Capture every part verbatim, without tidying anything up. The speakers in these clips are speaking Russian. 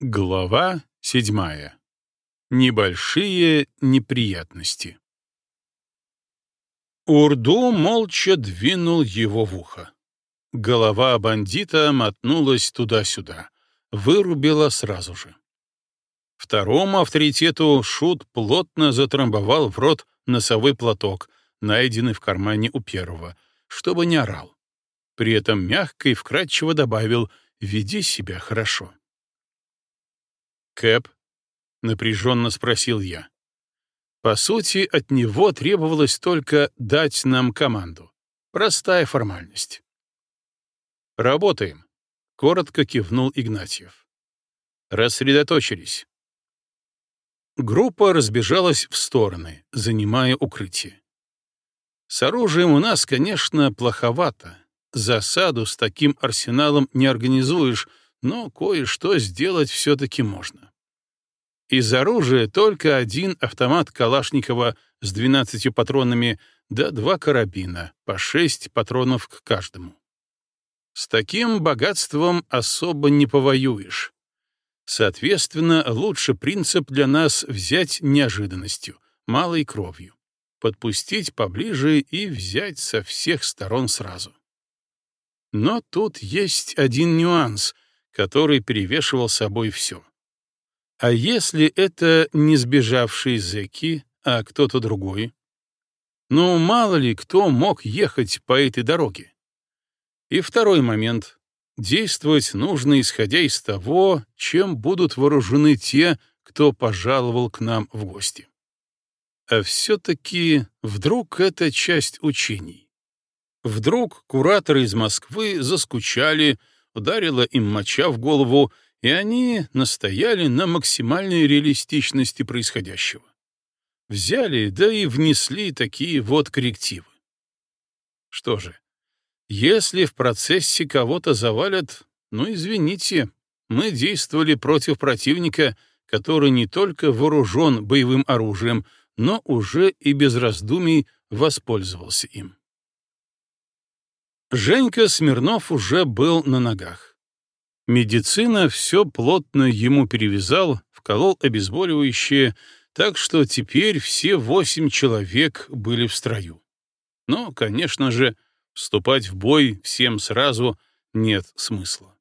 Глава седьмая. Небольшие неприятности. Урду молча двинул его в ухо. Голова бандита мотнулась туда-сюда, вырубила сразу же. Второму авторитету шут плотно затрамбовал в рот носовой платок, найденный в кармане у первого, чтобы не орал. При этом мягко и вкрадчиво добавил: «Веди себя хорошо». «Кэп?» — напряженно спросил я. По сути, от него требовалось только дать нам команду. Простая формальность. «Работаем», — коротко кивнул Игнатьев. Рассредоточились. Группа разбежалась в стороны, занимая укрытие. С оружием у нас, конечно, плоховато. Засаду с таким арсеналом не организуешь, но кое-что сделать все-таки можно. Из оружия только один автомат Калашникова с двенадцатью патронами, да два карабина, по шесть патронов к каждому. С таким богатством особо не повоюешь. Соответственно, лучше принцип для нас взять неожиданностью, малой кровью, подпустить поближе и взять со всех сторон сразу. Но тут есть один нюанс, который перевешивал собой все. А если это не сбежавшие зэки, а кто-то другой? Ну, мало ли кто мог ехать по этой дороге. И второй момент. Действовать нужно, исходя из того, чем будут вооружены те, кто пожаловал к нам в гости. А все-таки вдруг это часть учений. Вдруг кураторы из Москвы заскучали, ударила им моча в голову, и они настояли на максимальной реалистичности происходящего. Взяли, да и внесли такие вот коррективы. Что же, если в процессе кого-то завалят, ну, извините, мы действовали против противника, который не только вооружен боевым оружием, но уже и без раздумий воспользовался им. Женька Смирнов уже был на ногах. Медицина все плотно ему перевязал, вколол обезболивающее, так что теперь все восемь человек были в строю. Но, конечно же, вступать в бой всем сразу нет смысла.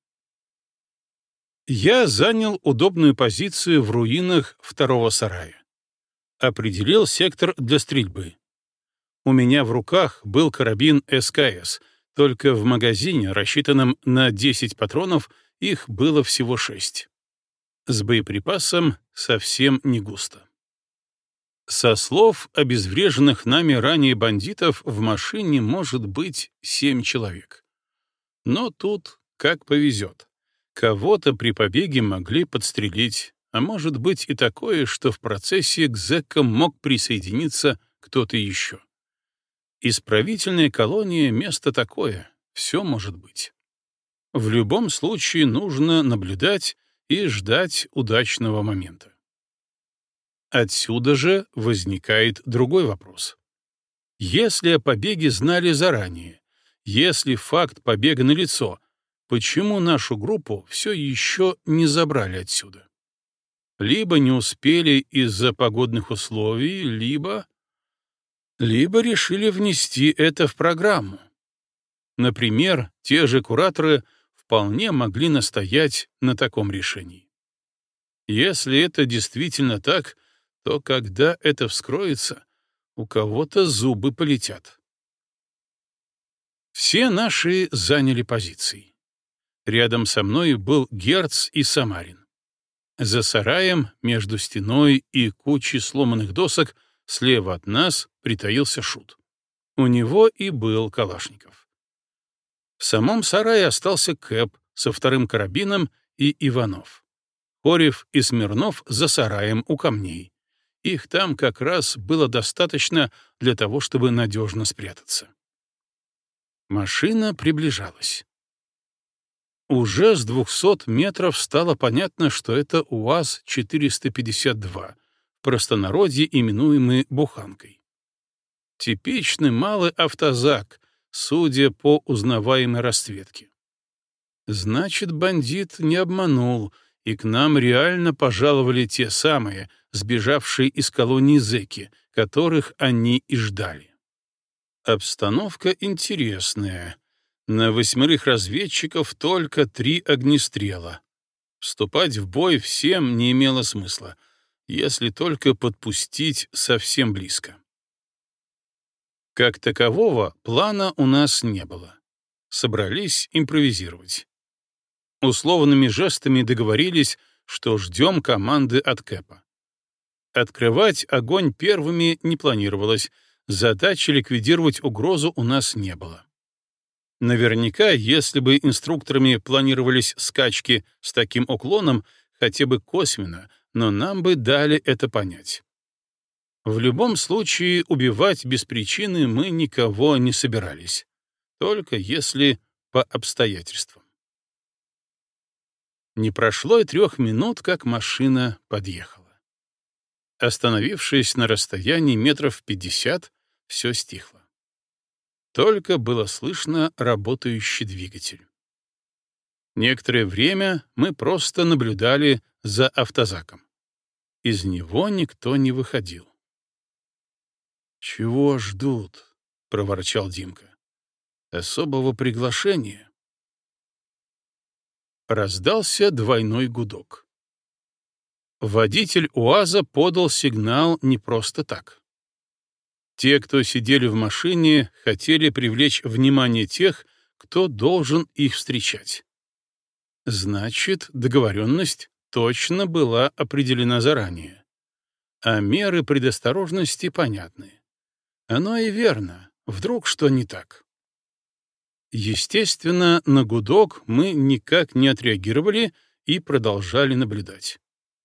Я занял удобную позицию в руинах второго сарая. Определил сектор для стрельбы. У меня в руках был карабин эс ка эс, только в магазине, рассчитанном на десять патронов, их было всего шесть. С боеприпасом совсем не густо. Со слов обезвреженных нами ранее бандитов в машине может быть семь человек. Но тут как повезет. Кого-то при побеге могли подстрелить, а может быть и такое, что в процессе к зэкам мог присоединиться кто-то еще. Исправительная колония — место такое, все может быть. В любом случае нужно наблюдать и ждать удачного момента. Отсюда же возникает другой вопрос. Если о побеге знали заранее, если факт побега налицо, почему нашу группу все еще не забрали отсюда? Либо не успели из-за погодных условий, либо... Либо решили внести это в программу. Например, те же кураторы вполне могли настоять на таком решении. Если это действительно так, то когда это вскроется, у кого-то зубы полетят. Все наши заняли позиции. Рядом со мной был Герц и Самарин. За сараем, между стеной и кучей сломанных досок, слева от нас притаился шут. У него и был Калашников. В самом сарае остался Кэп со вторым карабином и Иванов. Хорев и Смирнов за сараем у камней. Их там как раз было достаточно для того, чтобы надежно спрятаться. Машина приближалась. Уже с двухсот метров стало понятно, что это УАЗ четыреста пятьдесят два, в простонародье именуемый «буханкой». Типичный малый автозак, судя по узнаваемой расцветке. Значит, бандит не обманул, и к нам реально пожаловали те самые, сбежавшие из колонии зэки, которых они и ждали. Обстановка интересная. На восьмерых разведчиков только три огнестрела. Вступать в бой всем не имело смысла, если только подпустить совсем близко. Как такового плана у нас не было. Собрались импровизировать. Условными жестами договорились, что ждем команды от Кэпа. Открывать огонь первыми не планировалось, задачи ликвидировать угрозу у нас не было. Наверняка, если бы инструкторами планировались скачки с таким уклоном, хотя бы косвенно, но нам бы дали это понять. В любом случае, убивать без причины мы никого не собирались, только если по обстоятельствам. Не прошло и трех минут, как машина подъехала. Остановившись на расстоянии метров пятьдесят, все стихло. Только было слышно работающий двигатель. Некоторое время мы просто наблюдали за автозаком. Из него никто не выходил. «Чего ждут?» — проворчал Димка. «Особого приглашения?» Раздался двойной гудок. Водитель УАЗа подал сигнал не просто так. Те, кто сидели в машине, хотели привлечь внимание тех, кто должен их встречать. Значит, договоренность точно была определена заранее. А меры предосторожности понятны. Оно и верно. Вдруг что не так? Естественно, на гудок мы никак не отреагировали и продолжали наблюдать.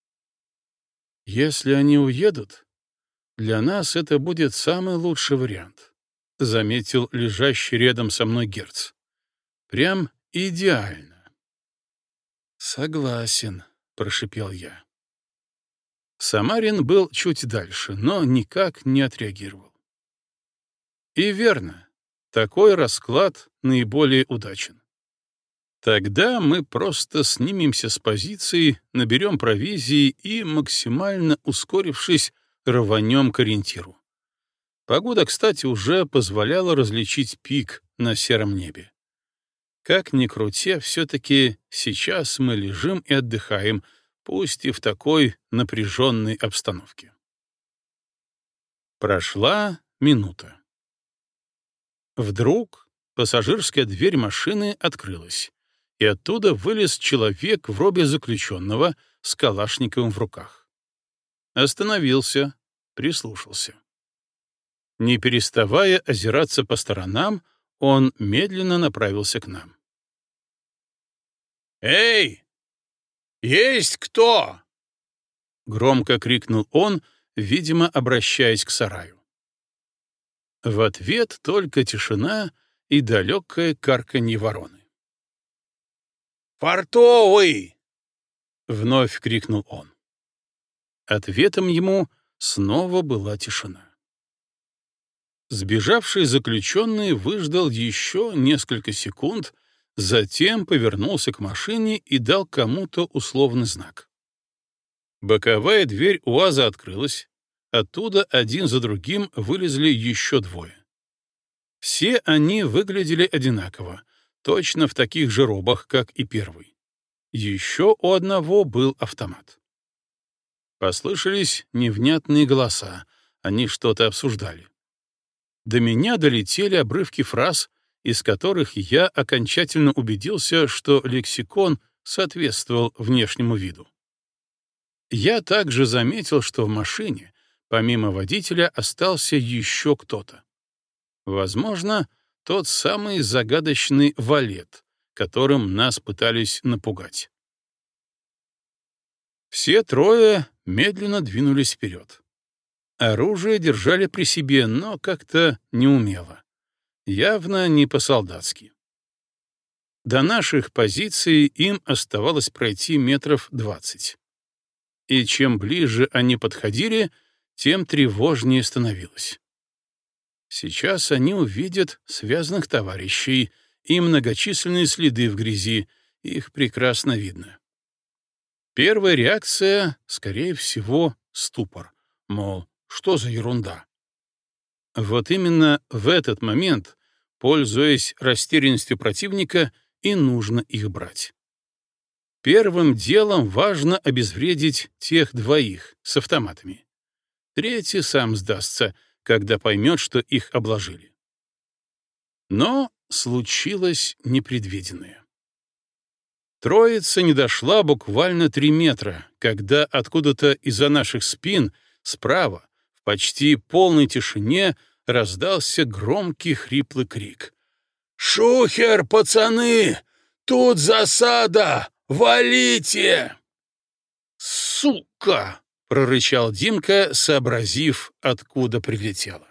Если они уедут, для нас это будет самый лучший вариант, заметил лежащий рядом со мной Герц. Прям идеально. Согласен, прошипел я. Самарин был чуть дальше, но никак не отреагировал. И верно, такой расклад наиболее удачен. Тогда мы просто снимемся с позиции, наберем провизии и, максимально ускорившись, рванем к ориентиру. Погода, кстати, уже позволяла различить пик на сером небе. Как ни крути, все-таки сейчас мы лежим и отдыхаем, пусть и в такой напряженной обстановке. Прошла минута. Вдруг пассажирская дверь машины открылась, и оттуда вылез человек в робе заключенного с калашниковым в руках. Остановился, прислушался. Не переставая озираться по сторонам, он медленно направился к нам. «Эй! Есть кто?» — громко крикнул он, видимо, обращаясь к сараю. В ответ только тишина и далекое карканье вороны. «Фартовый!» — вновь крикнул он. Ответом ему снова была тишина. Сбежавший заключенный выждал еще несколько секунд, затем повернулся к машине и дал кому-то условный знак. Боковая дверь УАЗа открылась, оттуда один за другим вылезли еще двое. Все они выглядели одинаково, точно в таких же робах, как и первый. Еще у одного был автомат. Послышались невнятные голоса, они что-то обсуждали. До меня долетели обрывки фраз, из которых я окончательно убедился, что лексикон соответствовал внешнему виду. Я также заметил, что в машине, помимо водителя, остался еще кто-то. Возможно, тот самый загадочный валет, которым нас пытались напугать. Все трое медленно двинулись вперед. Оружие держали при себе, но как-то неумело. Явно не по-солдатски. До наших позиций им оставалось пройти метров двадцать. И чем ближе они подходили, тем тревожнее становилось. Сейчас они увидят связанных товарищей и многочисленные следы в грязи, их прекрасно видно. Первая реакция, скорее всего, ступор. Мол, что за ерунда? Вот именно в этот момент, пользуясь растерянностью противника, и нужно их брать. Первым делом важно обезвредить тех двоих с автоматами. Третий сам сдастся, когда поймет, что их обложили. Но случилось непредвиденное. Троица не дошла буквально три метра, когда откуда-то из-за наших спин, справа, в почти полной тишине, раздался громкий хриплый крик. «Шухер, пацаны! Тут засада! Валите!» «Сука!» — прорычал Димка, сообразив, откуда прилетело.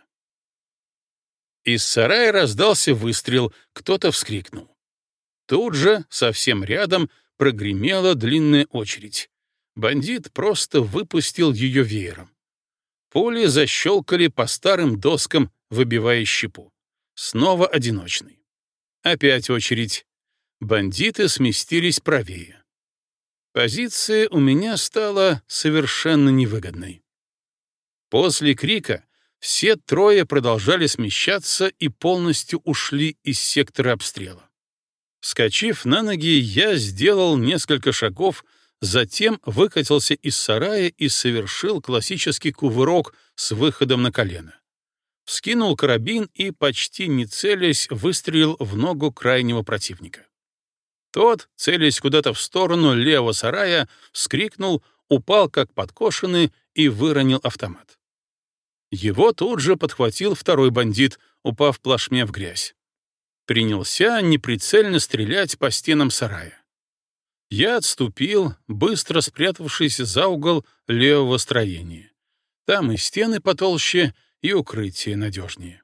Из сарая раздался выстрел, кто-то вскрикнул. Тут же, совсем рядом, прогремела длинная очередь. Бандит просто выпустил ее веером. Пули защелкали по старым доскам, выбивая щепу. Снова одиночный. Опять очередь. Бандиты сместились правее. Позиция у меня стала совершенно невыгодной. После крика все трое продолжали смещаться и полностью ушли из сектора обстрела. Вскочив на ноги, я сделал несколько шагов, затем выкатился из сарая и совершил классический кувырок с выходом на колено. Вскинул карабин и, почти не целясь, выстрелил в ногу крайнего противника. Тот, целясь куда-то в сторону левого сарая, вскрикнул, упал как подкошенный и выронил автомат. Его тут же подхватил второй бандит, упав плашмя в грязь. Принялся неприцельно стрелять по стенам сарая. Я отступил, быстро спрятавшись за угол левого строения. Там и стены потолще, и укрытие надежнее.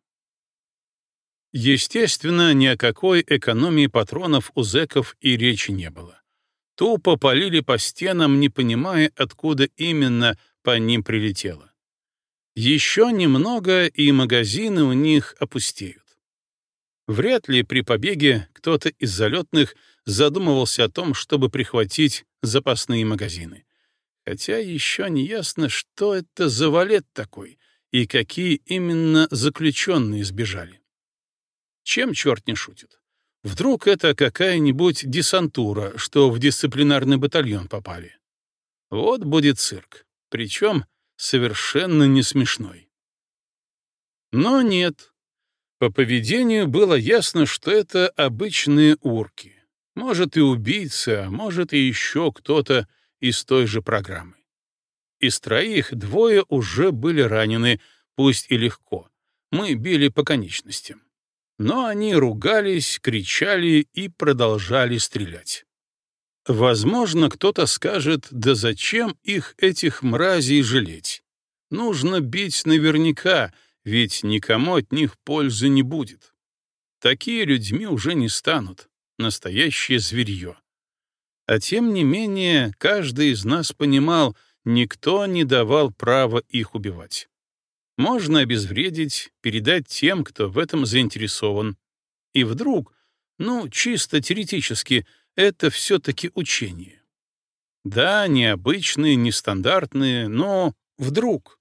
Естественно, ни о какой экономии патронов у зэков и речи не было. Тупо полили по стенам, не понимая, откуда именно по ним прилетело. Еще немного, и магазины у них опустеют. Вряд ли при побеге кто-то из залетных задумывался о том, чтобы прихватить запасные магазины. Хотя еще не ясно, что это за валет такой и какие именно заключенные сбежали. Чем черт не шутит? Вдруг это какая-нибудь десантура, что в дисциплинарный батальон попали. Вот будет цирк, причем совершенно не смешной. Но нет. По поведению было ясно, что это обычные урки. Может, и убийцы, а может, и еще кто-то из той же программы. Из троих двое уже были ранены, пусть и легко. Мы били по конечностям. Но они ругались, кричали и продолжали стрелять. Возможно, кто-то скажет, да зачем их, этих мразей, жалеть? Нужно бить наверняка, ведь никому от них пользы не будет. Такие людьми уже не станут, настоящее зверье. А тем не менее, каждый из нас понимал, никто не давал права их убивать. Можно обезвредить, передать тем, кто в этом заинтересован. И вдруг, ну, чисто теоретически, это все-таки учение. Да, необычные, нестандартные, но вдруг.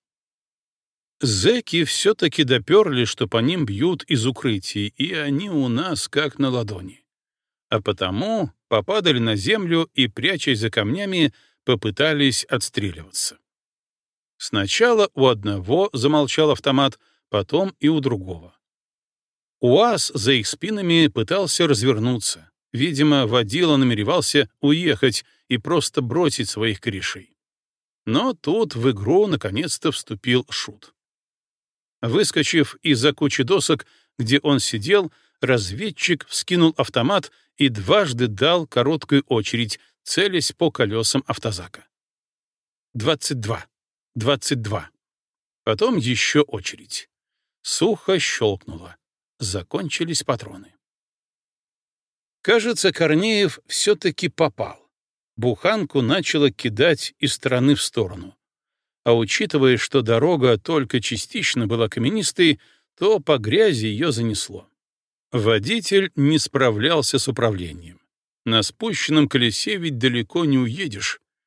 Зэки все-таки доперли, что по ним бьют из укрытий, и они у нас как на ладони. А потому попадали на землю и, прячась за камнями, попытались отстреливаться. Сначала у одного замолчал автомат, потом и у другого. УАЗ за их спинами пытался развернуться. Видимо, водила намеревался уехать и просто бросить своих корешей. Но тут в игру наконец-то вступил Шут. Выскочив из-за кучи досок, где он сидел, разведчик вскинул автомат и дважды дал короткую очередь, целясь по колесам автозака. Двадцать два. Двадцать два. Потом еще очередь. Сухо щелкнуло. Закончились патроны. Кажется, Корнеев все-таки попал. Буханку начало кидать из стороны в сторону. А учитывая, что дорога только частично была каменистой, то по грязи ее занесло. Водитель не справлялся с управлением. На спущенном колесе ведь далеко не уедешь.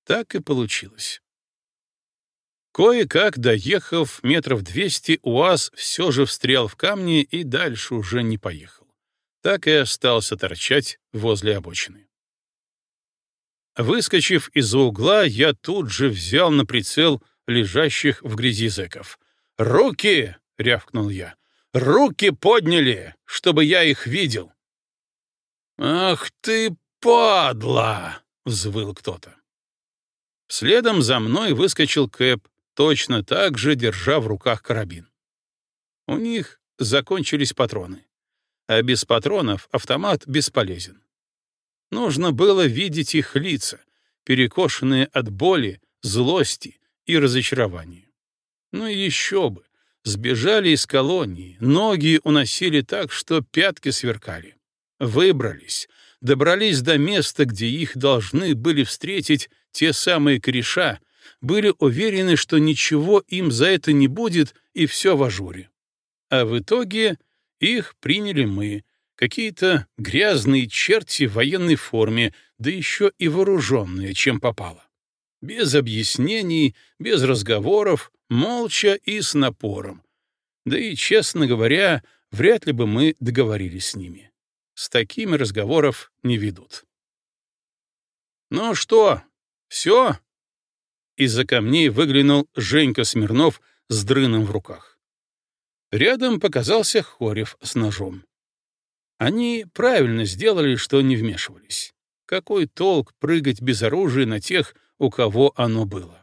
Так и получилось. Кое-как, доехав метров двести, УАЗ все же встрял в камни и дальше уже не поехал. Так и остался торчать возле обочины. Выскочив из-за угла, я тут же взял на прицел лежащих в грязи зэков. «Руки!» — рявкнул я. «Руки подняли, чтобы я их видел!» «Ах ты, падла!» — взвыл кто-то. Следом за мной выскочил Кэп, точно так же держа в руках карабин. У них закончились патроны, а без патронов автомат бесполезен. Нужно было видеть их лица, перекошенные от боли, злости и разочарования. Ну и еще бы, сбежали из колонии, ноги уносили так, что пятки сверкали. Выбрались, добрались до места, где их должны были встретить те самые кореша, были уверены, что ничего им за это не будет, и все в ажуре. А в итоге их приняли мы, какие-то грязные черти в военной форме, да еще и вооруженные, чем попало. Без объяснений, без разговоров, молча и с напором. Да и, честно говоря, вряд ли бы мы договорились с ними. С такими разговоров не ведут. «Ну что, все?» Из-за камней выглянул Женька Смирнов с дрыном в руках. Рядом показался Хорев с ножом. Они правильно сделали, что не вмешивались. Какой толк прыгать без оружия на тех, у кого оно было?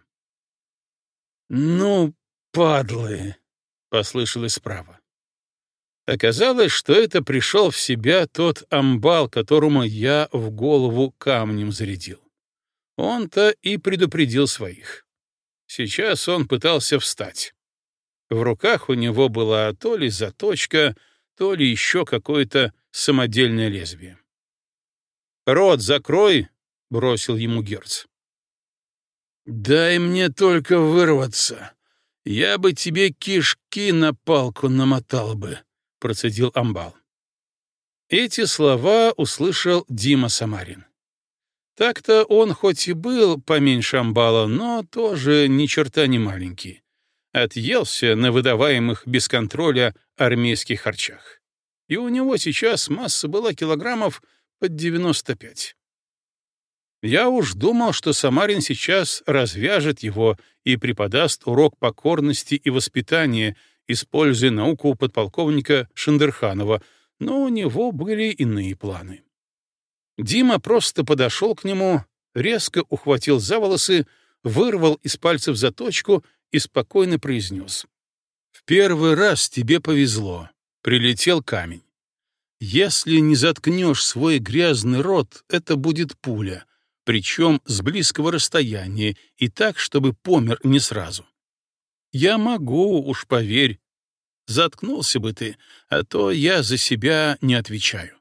«Ну, падлы!» — послышалось справа. Оказалось, что это пришел в себя тот амбал, которому я в голову камнем зарядил. Он-то и предупредил своих. Сейчас он пытался встать. В руках у него была то ли заточка, то ли еще какое-то самодельное лезвие. «Рот закрой!» — бросил ему Герц. «Дай мне только вырваться. Я бы тебе кишки на палку намотал бы», — процедил амбал. Эти слова услышал Дима Самарин. Так-то он хоть и был поменьше амбала, но тоже ни черта не маленький. Отъелся на выдаваемых без контроля армейских харчах. И у него сейчас масса была килограммов под девяносто пять. Я уж думал, что Самарин сейчас развяжет его и преподаст урок покорности и воспитания, используя науку подполковника Шендерханова, но у него были иные планы. Дима просто подошел к нему, резко ухватил за волосы, вырвал из пальцев заточку и спокойно произнес. «В первый раз тебе повезло. Прилетел камень. Если не заткнешь свой грязный рот, это будет пуля, причем с близкого расстояния и так, чтобы помер не сразу. Я могу, уж поверь. Заткнулся бы ты, а то я за себя не отвечаю».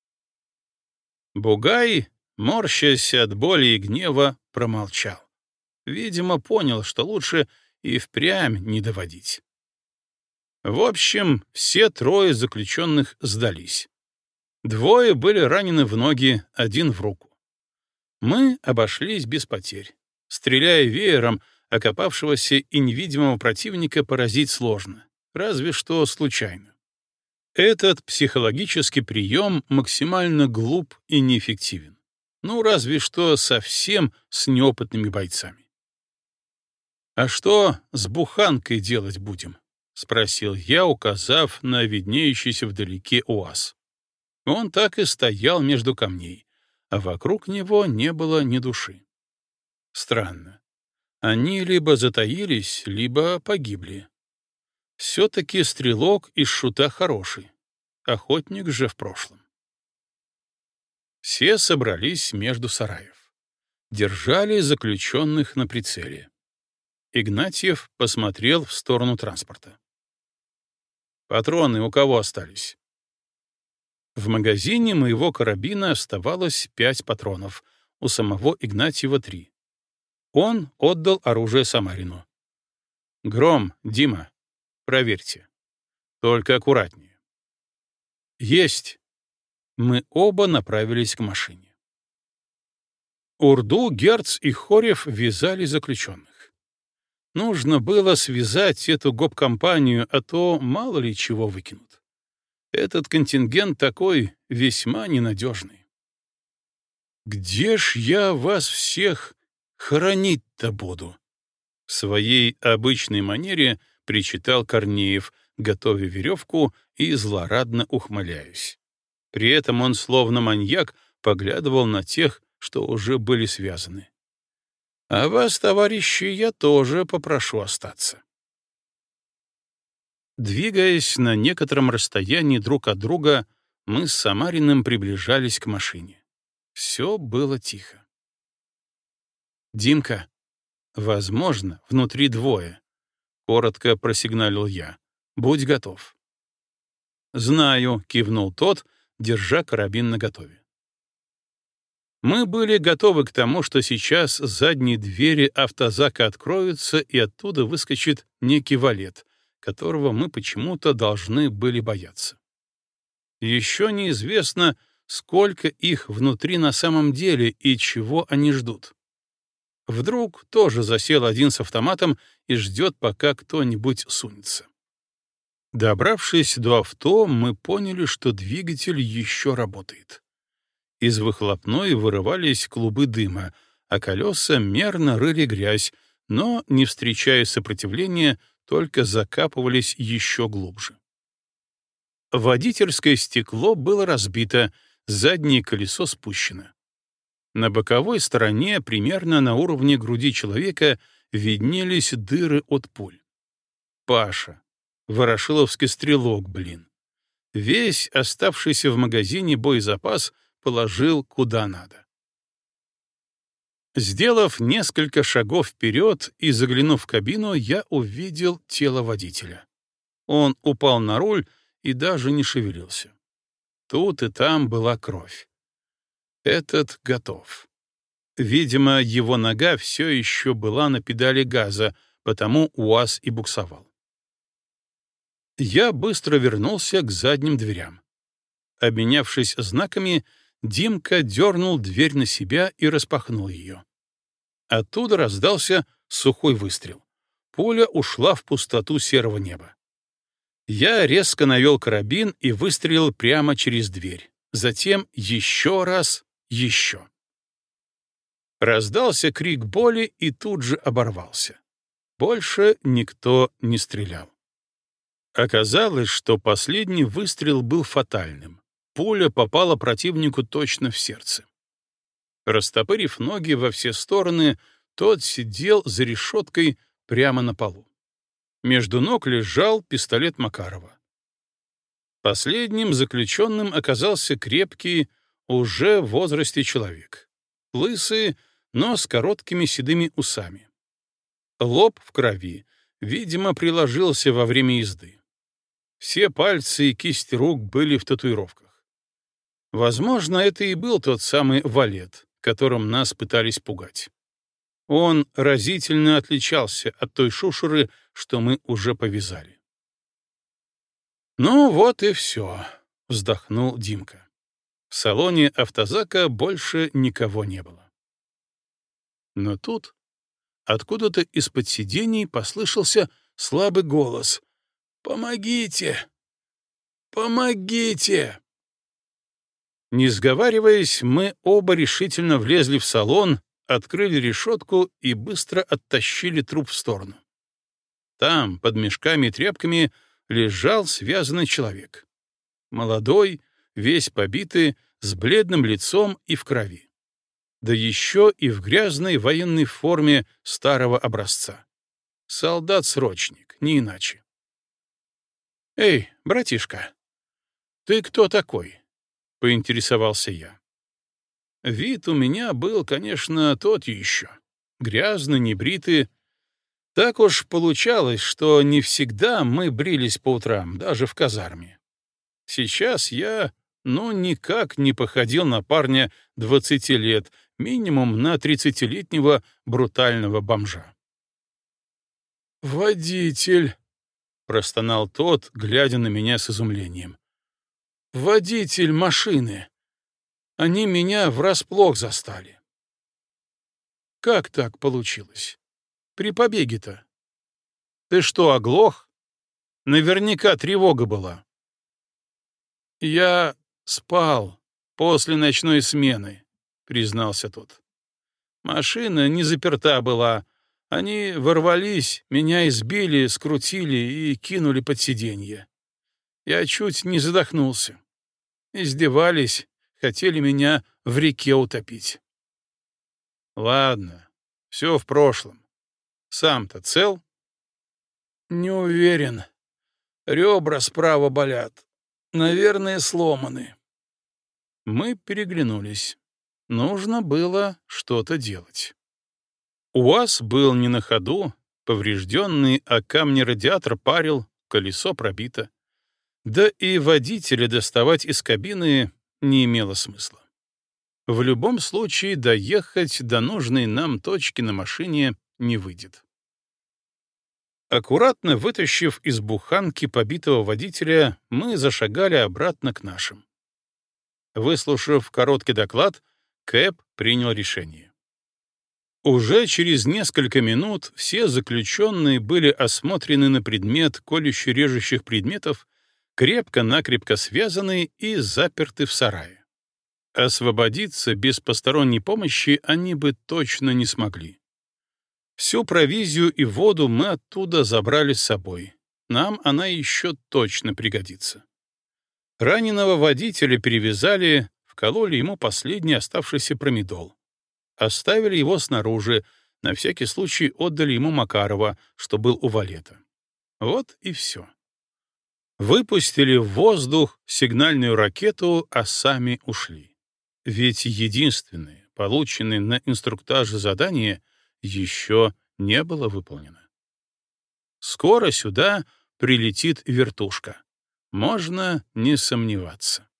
Бугай, морщась от боли и гнева, промолчал. Видимо, понял, что лучше и впрямь не доводить. В общем, все трое заключенных сдались. Двое были ранены в ноги, один в руку. Мы обошлись без потерь. Стреляя веером, окопавшегося и невидимого противника поразить сложно, разве что случайно. Этот психологический прием максимально глуп и неэффективен. Ну, разве что совсем с неопытными бойцами. «А что с буханкой делать будем?» — спросил я, указав на виднеющийся вдалеке УАЗ. Он так и стоял между камней, а вокруг него не было ни души. Странно. Они либо затаились, либо погибли. Все-таки стрелок из шута хороший. Охотник же в прошлом. Все собрались между сараев. Держали заключенных на прицеле. Игнатьев посмотрел в сторону транспорта. «Патроны у кого остались?» В магазине моего карабина оставалось пять патронов, у самого Игнатьева три. Он отдал оружие Самарину. «Гром, Дима, проверьте. Только аккуратнее». «Есть!» Мы оба направились к машине. Урду, Герц и Хорев вязали заключенных. Нужно было связать эту гоп-компанию, а то мало ли чего выкинут. Этот контингент такой весьма ненадежный. «Где ж я вас всех хоронить-то буду?» В своей обычной манере причитал Корнеев, готовя веревку и злорадно ухмыляясь. При этом он, словно маньяк, поглядывал на тех, что уже были связаны. «А вас, товарищи, я тоже попрошу остаться». Двигаясь на некотором расстоянии друг от друга, мы с Самариным приближались к машине. Все было тихо. «Димка, возможно, внутри двое», — коротко просигналил я. «Будь готов». «Знаю», — кивнул тот, держа карабин наготове. Мы были готовы к тому, что сейчас задние двери автозака откроются, и оттуда выскочит некий валет, которого мы почему-то должны были бояться. Еще неизвестно, сколько их внутри на самом деле и чего они ждут. Вдруг тоже засел один с автоматом и ждет, пока кто-нибудь сунется. Добравшись до авто, мы поняли, что двигатель еще работает. Из выхлопной вырывались клубы дыма, а колеса мерно рыли грязь, но, не встречая сопротивления, только закапывались еще глубже. Водительское стекло было разбито, заднее колесо спущено. На боковой стороне, примерно на уровне груди человека, виднелись дыры от пуль. Паша. Ворошиловский стрелок, блин. Весь оставшийся в магазине боезапас положил куда надо. Сделав несколько шагов вперед и заглянув в кабину, я увидел тело водителя. Он упал на руль и даже не шевелился. Тут и там была кровь. Этот готов. Видимо, его нога все еще была на педали газа, потому УАЗ и буксовал. Я быстро вернулся к задним дверям. Обменявшись знаками, Димка дернул дверь на себя и распахнул ее. Оттуда раздался сухой выстрел. Пуля ушла в пустоту серого неба. Я резко навел карабин и выстрелил прямо через дверь. Затем еще раз, еще. Раздался крик боли и тут же оборвался. Больше никто не стрелял. Оказалось, что последний выстрел был фатальным. Пуля попала противнику точно в сердце. Растопырив ноги во все стороны, тот сидел за решеткой прямо на полу. Между ног лежал пистолет Макарова. Последним заключенным оказался крепкий, уже в возрасте человек. Лысый, но с короткими седыми усами. Лоб в крови, видимо, приложился во время езды. Все пальцы и кисти рук были в татуировках. Возможно, это и был тот самый валет, которым нас пытались пугать. Он разительно отличался от той шушеры, что мы уже повязали. «Ну вот и все», — вздохнул Димка. В салоне автозака больше никого не было. Но тут откуда-то из-под сидений послышался слабый голос. «Помогите! Помогите!» Не сговариваясь, мы оба решительно влезли в салон, открыли решетку и быстро оттащили труп в сторону. Там, под мешками и тряпками, лежал связанный человек. Молодой, весь побитый, с бледным лицом и в крови. Да еще и в грязной военной форме старого образца. Солдат-срочник, не иначе. «Эй, братишка, ты кто такой?» — поинтересовался я. Вид у меня был, конечно, тот еще. Грязный, небритый. Так уж получалось, что не всегда мы брились по утрам, даже в казарме. Сейчас я, ну, никак не походил на парня двадцати лет, минимум на тридцатилетнего брутального бомжа. «Водитель!» — простонал тот, глядя на меня с изумлением. «Водитель машины! Они меня врасплох застали!» Как так получилось? При побеге-то. Ты что, оглох? Наверняка тревога была. Я спал после ночной смены, признался тот. Машина не заперта была. Они ворвались, меня избили, скрутили и кинули под сиденье. Я чуть не задохнулся. Издевались, хотели меня в реке утопить. Ладно, все в прошлом. Сам-то цел? Не уверен. Ребра справа болят. Наверное, сломаны. Мы переглянулись. Нужно было что-то делать. УАЗ был не на ходу, поврежденный, а камни радиатор парил, колесо пробито. Да и водителя доставать из кабины не имело смысла. В любом случае доехать до нужной нам точки на машине не выйдет. Аккуратно вытащив из буханки побитого водителя, мы зашагали обратно к нашим. Выслушав короткий доклад, Кэп принял решение. Уже через несколько минут все заключенные были осмотрены на предмет колюще-режущих предметов, крепко-накрепко связаны и заперты в сарае. Освободиться без посторонней помощи они бы точно не смогли. Всю провизию и воду мы оттуда забрали с собой. Нам она еще точно пригодится. Раненого водителя перевязали, вкололи ему последний оставшийся промедол. Оставили его снаружи, на всякий случай отдали ему Макарова, что был у валета. Вот и все. Выпустили в воздух сигнальную ракету, а сами ушли. Ведь единственное, полученное на инструктаже задание, еще не было выполнено. Скоро сюда прилетит вертушка. Можно не сомневаться.